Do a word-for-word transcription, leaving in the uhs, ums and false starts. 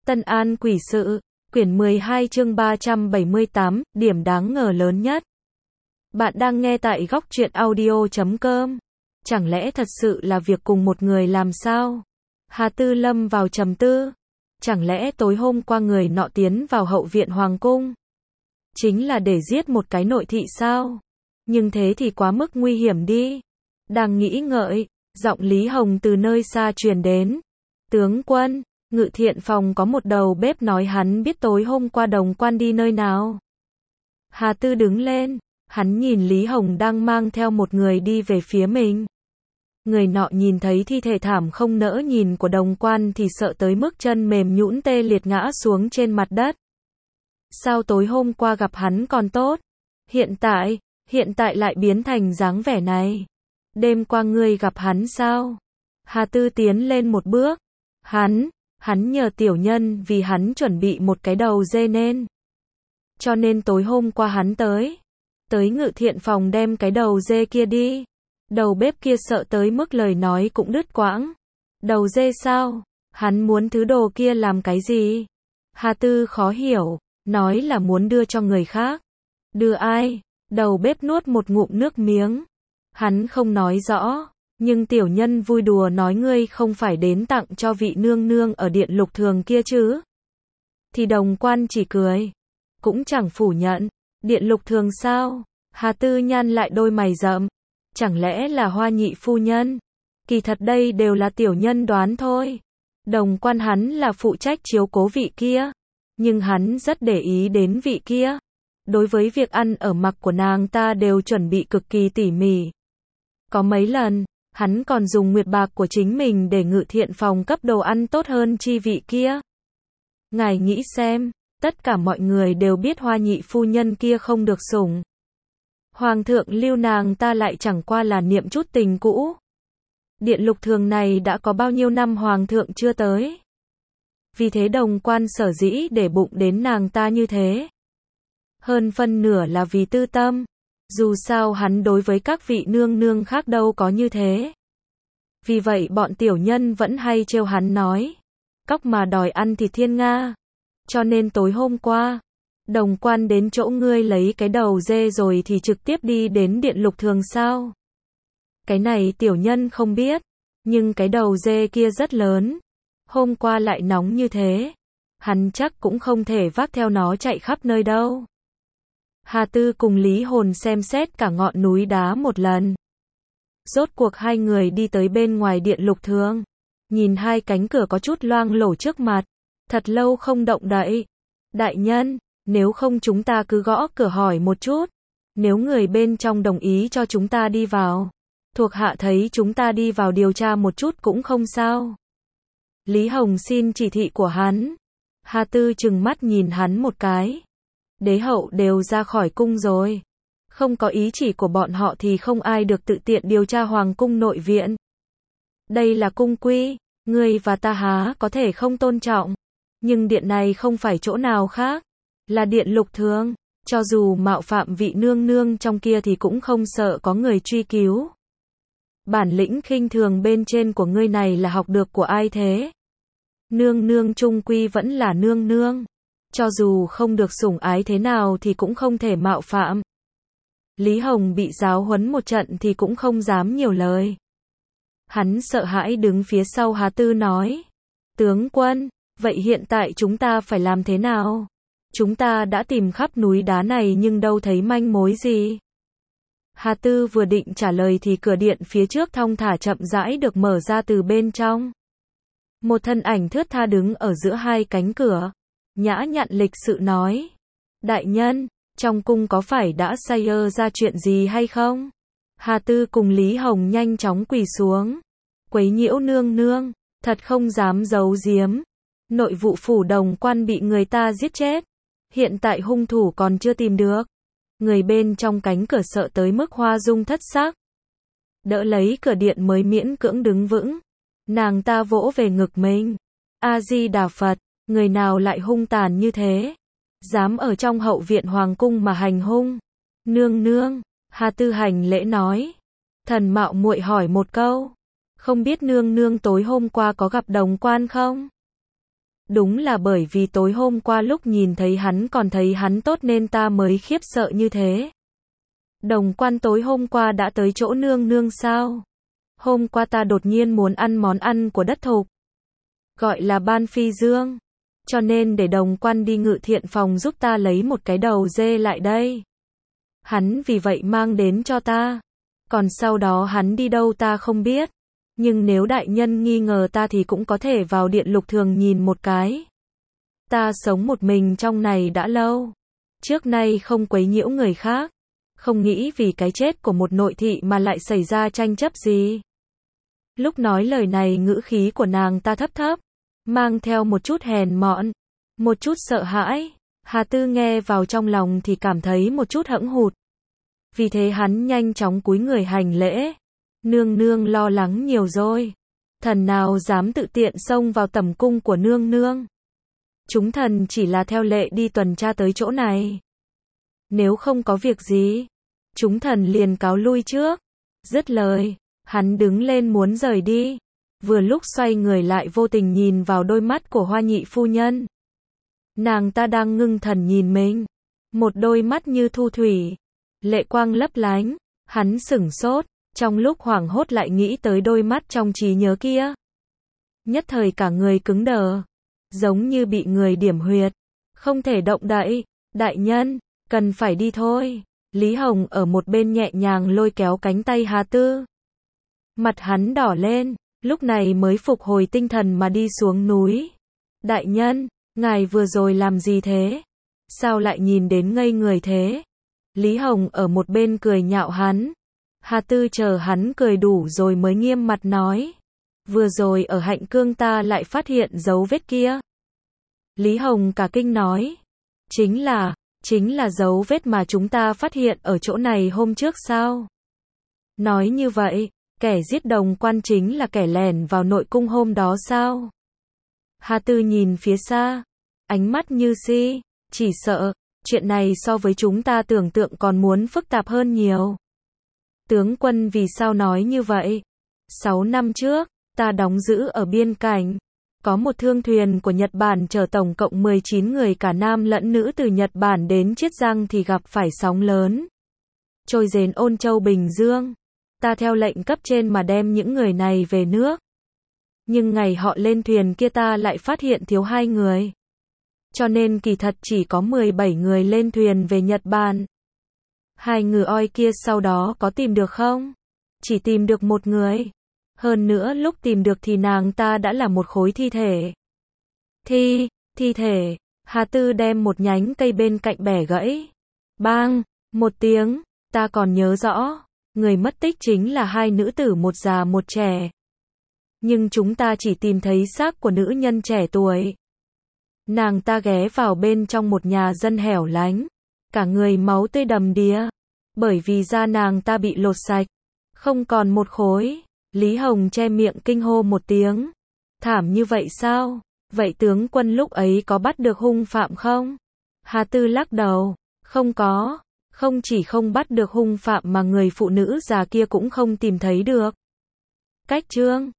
Tân An quỷ sự, quyển mười hai chương ba trăm bảy mươi tám, điểm đáng ngờ lớn nhất. Bạn đang nghe tại góc truyện audio chấm com. Chẳng lẽ thật sự là việc cùng một người làm sao? Hà Tư lâm vào trầm tư. Chẳng lẽ tối hôm qua người nọ tiến vào hậu viện hoàng cung chính là để giết một cái nội thị sao? Nhưng thế thì quá mức nguy hiểm đi. Đang nghĩ ngợi, giọng Lý Hồng từ nơi xa truyền đến. Tướng quân, Ngự Thiện phòng có một đầu bếp nói hắn biết tối hôm qua Đồng Quan đi nơi nào. Hà Tư đứng lên, hắn nhìn Lý Hồng đang mang theo một người đi về phía mình. Người nọ nhìn thấy thi thể thảm không nỡ nhìn của Đồng Quan thì sợ tới mức chân mềm nhũn tê liệt ngã xuống trên mặt đất. Sao tối hôm qua gặp hắn còn tốt, hiện tại, hiện tại lại biến thành dáng vẻ này? Đêm qua ngươi gặp hắn sao? Hà Tư tiến lên một bước. Hắn, hắn nhờ tiểu nhân vì hắn chuẩn bị một cái đầu dê nên. Cho nên tối hôm qua hắn tới. Tới Ngự Thiện phòng đem cái đầu dê kia đi. Đầu bếp kia sợ tới mức lời nói cũng đứt quãng. Đầu dê sao? Hắn muốn thứ đồ kia làm cái gì? Hà Tư khó hiểu, nói là muốn đưa cho người khác. Đưa ai? Đầu bếp nuốt một ngụm nước miếng. Hắn không nói rõ. Nhưng tiểu nhân vui đùa nói ngươi không phải đến tặng cho vị nương nương ở điện lục thường kia chứ? Thì Đồng Quan chỉ cười, cũng chẳng phủ nhận. Điện lục thường sao? Hà Tư nhăn lại đôi mày rậm. Chẳng lẽ là Hoa nhị phu nhân? Kỳ thật đây đều là tiểu nhân đoán thôi. Đồng Quan hắn là phụ trách chiếu cố vị kia, nhưng hắn rất để ý đến vị kia. Đối với việc ăn ở mặc của nàng ta đều chuẩn bị cực kỳ tỉ mỉ. Có mấy lần hắn còn dùng nguyệt bạc của chính mình để Ngự Thiện phòng cấp đồ ăn tốt hơn chi vị kia. Ngài nghĩ xem, tất cả mọi người đều biết Hoa nhị phu nhân kia không được sủng. Hoàng thượng lưu nàng ta lại chẳng qua là niệm chút tình cũ. Điện lục thường này đã có bao nhiêu năm hoàng thượng chưa tới. Vì thế Đồng Quan sở dĩ để bụng đến nàng ta như thế. Hơn phân nửa là vì tư tâm. Dù sao hắn đối với các vị nương nương khác đâu có như thế. Vì vậy bọn tiểu nhân vẫn hay trêu hắn nói. Cóc mà đòi ăn thịt thiên nga. Cho nên tối hôm qua, Đồng Quan đến chỗ ngươi lấy cái đầu dê rồi thì trực tiếp đi đến điện lục thường sao? Cái này tiểu nhân không biết. Nhưng cái đầu dê kia rất lớn. Hôm qua lại nóng như thế. Hắn chắc cũng không thể vác theo nó chạy khắp nơi đâu. Hà Tư cùng Lý Hồn xem xét cả ngọn núi đá một lần. Rốt cuộc hai người đi tới bên ngoài điện lục thường. Nhìn hai cánh cửa có chút loang lổ trước mặt. Thật lâu không động đậy. Đại nhân, nếu không chúng ta cứ gõ cửa hỏi một chút. Nếu người bên trong đồng ý cho chúng ta đi vào. Thuộc hạ thấy chúng ta đi vào điều tra một chút cũng không sao. Lý Hồng xin chỉ thị của hắn. Hà Tư trừng mắt nhìn hắn một cái. Đế hậu đều ra khỏi cung rồi. Không có ý chỉ của bọn họ thì không ai được tự tiện điều tra hoàng cung nội viện. Đây là cung quy, ngươi và ta há có thể không tôn trọng. Nhưng điện này không phải chỗ nào khác. Là điện lục thường. Cho dù mạo phạm vị nương nương trong kia thì cũng không sợ có người truy cứu. Bản lĩnh khinh thường bên trên của ngươi này là học được của ai thế? Nương nương trung quy vẫn là nương nương. Cho dù không được sủng ái thế nào thì cũng không thể mạo phạm. Lý Hồng bị giáo huấn một trận thì cũng không dám nhiều lời. Hắn sợ hãi đứng phía sau Hà Tư nói. Tướng quân, vậy hiện tại chúng ta phải làm thế nào? Chúng ta đã tìm khắp núi đá này nhưng đâu thấy manh mối gì. Hà Tư vừa định trả lời thì cửa điện phía trước thong thả chậm rãi được mở ra từ bên trong. Một thân ảnh thướt tha đứng ở giữa hai cánh cửa. Nhã nhặn lịch sự nói. Đại nhân, trong cung có phải đã xảy ra chuyện gì hay không? Hà Tư cùng Lý Hồng nhanh chóng quỳ xuống. Quấy nhiễu nương nương, thật không dám giấu giếm. Nội vụ phủ Đồng Quan bị người ta giết chết. Hiện tại hung thủ còn chưa tìm được. Người bên trong cánh cửa sợ tới mức hoa dung thất sắc. Đỡ lấy cửa điện mới miễn cưỡng đứng vững. Nàng ta vỗ về ngực mình. A-di-đà Phật. Người nào lại hung tàn như thế? Dám ở trong hậu viện hoàng cung mà hành hung? Nương nương, Hà Tư hành lễ nói. Thần mạo muội hỏi một câu. Không biết nương nương tối hôm qua có gặp Đồng Quan không? Đúng là bởi vì tối hôm qua lúc nhìn thấy hắn còn thấy hắn tốt nên ta mới khiếp sợ như thế. Đồng Quan tối hôm qua đã tới chỗ nương nương sao? Hôm qua ta đột nhiên muốn ăn món ăn của đất thục. Gọi là ban phi dương. Cho nên để Đồng Quan đi ngự thiện phòng giúp ta lấy một cái đầu dê lại đây. Hắn vì vậy mang đến cho ta. Còn sau đó hắn đi đâu ta không biết. Nhưng nếu đại nhân nghi ngờ ta thì cũng có thể vào điện lục thường nhìn một cái. Ta sống một mình trong này đã lâu. Trước nay không quấy nhiễu người khác. Không nghĩ vì cái chết của một nội thị mà lại xảy ra tranh chấp gì. Lúc nói lời này ngữ khí của nàng ta thấp thấp, mang theo một chút hèn mọn, một chút sợ hãi. Hà Tư nghe vào trong lòng thì cảm thấy một chút hẫng hụt. Vì thế hắn nhanh chóng cúi người hành lễ. Nương nương lo lắng nhiều rồi. Thần nào dám tự tiện xông vào tẩm cung của nương nương. Chúng thần chỉ là theo lệ đi tuần tra tới chỗ này. Nếu không có việc gì, chúng thần liền cáo lui trước. Dứt lời, hắn đứng lên muốn rời đi. Vừa lúc xoay người lại vô tình nhìn vào đôi mắt của Hoa nhị phu nhân. Nàng ta đang ngưng thần nhìn mình. Một đôi mắt như thu thủy. Lệ quang lấp lánh. Hắn sửng sốt. Trong lúc hoảng hốt lại nghĩ tới đôi mắt trong trí nhớ kia. Nhất thời cả người cứng đờ. Giống như bị người điểm huyệt. Không thể động đậy. Đại nhân, cần phải đi thôi. Lý Hồng ở một bên nhẹ nhàng lôi kéo cánh tay Hà Tư. Mặt hắn đỏ lên. Lúc này mới phục hồi tinh thần mà đi xuống núi. Đại nhân, ngài vừa rồi làm gì thế? Sao lại nhìn đến ngây người thế? Lý Hồng ở một bên cười nhạo hắn. Hà Tư chờ hắn cười đủ rồi mới nghiêm mặt nói. Vừa rồi ở Hạnh Cương ta lại phát hiện dấu vết kia. Lý Hồng cả kinh nói. Chính là, chính là dấu vết mà chúng ta phát hiện ở chỗ này hôm trước sao? Nói như vậy, kẻ giết Đồng Quan chính là kẻ lẻn vào nội cung hôm đó sao? Hà Tư nhìn phía xa, ánh mắt như si, chỉ sợ, chuyện này so với chúng ta tưởng tượng còn muốn phức tạp hơn nhiều. Tướng quân vì sao nói như vậy? Sáu năm trước, ta đóng giữ ở biên cảnh. Có một thương thuyền của Nhật Bản chở tổng cộng mười chín người cả nam lẫn nữ từ Nhật Bản đến Chiết Giang thì gặp phải sóng lớn. Trôi dền Ôn Châu Bình Dương. Ta theo lệnh cấp trên mà đem những người này về nước. Nhưng ngày họ lên thuyền kia ta lại phát hiện thiếu hai người. Cho nên kỳ thật chỉ có mười bảy người lên thuyền về Nhật Bản. Hai ngừ oi kia sau đó có tìm được không? Chỉ tìm được một người. Hơn nữa lúc tìm được thì nàng ta đã là một khối thi thể. Thi, thi thể. Hà Tư đem một nhánh cây bên cạnh bẻ gãy. Bang, một tiếng, ta còn nhớ rõ. Người mất tích chính là hai nữ tử một già một trẻ. Nhưng chúng ta chỉ tìm thấy xác của nữ nhân trẻ tuổi. Nàng ta ghé vào bên trong một nhà dân hẻo lánh. Cả người máu tươi đầm đìa. Bởi vì da nàng ta bị lột sạch. Không còn một khối. Lý Hồng che miệng kinh hô một tiếng. Thảm như vậy sao? Vậy tướng quân lúc ấy có bắt được hung phạm không? Hà Tư lắc đầu. Không có. Không chỉ không bắt được hung phạm mà người phụ nữ già kia cũng không tìm thấy được. Cách chương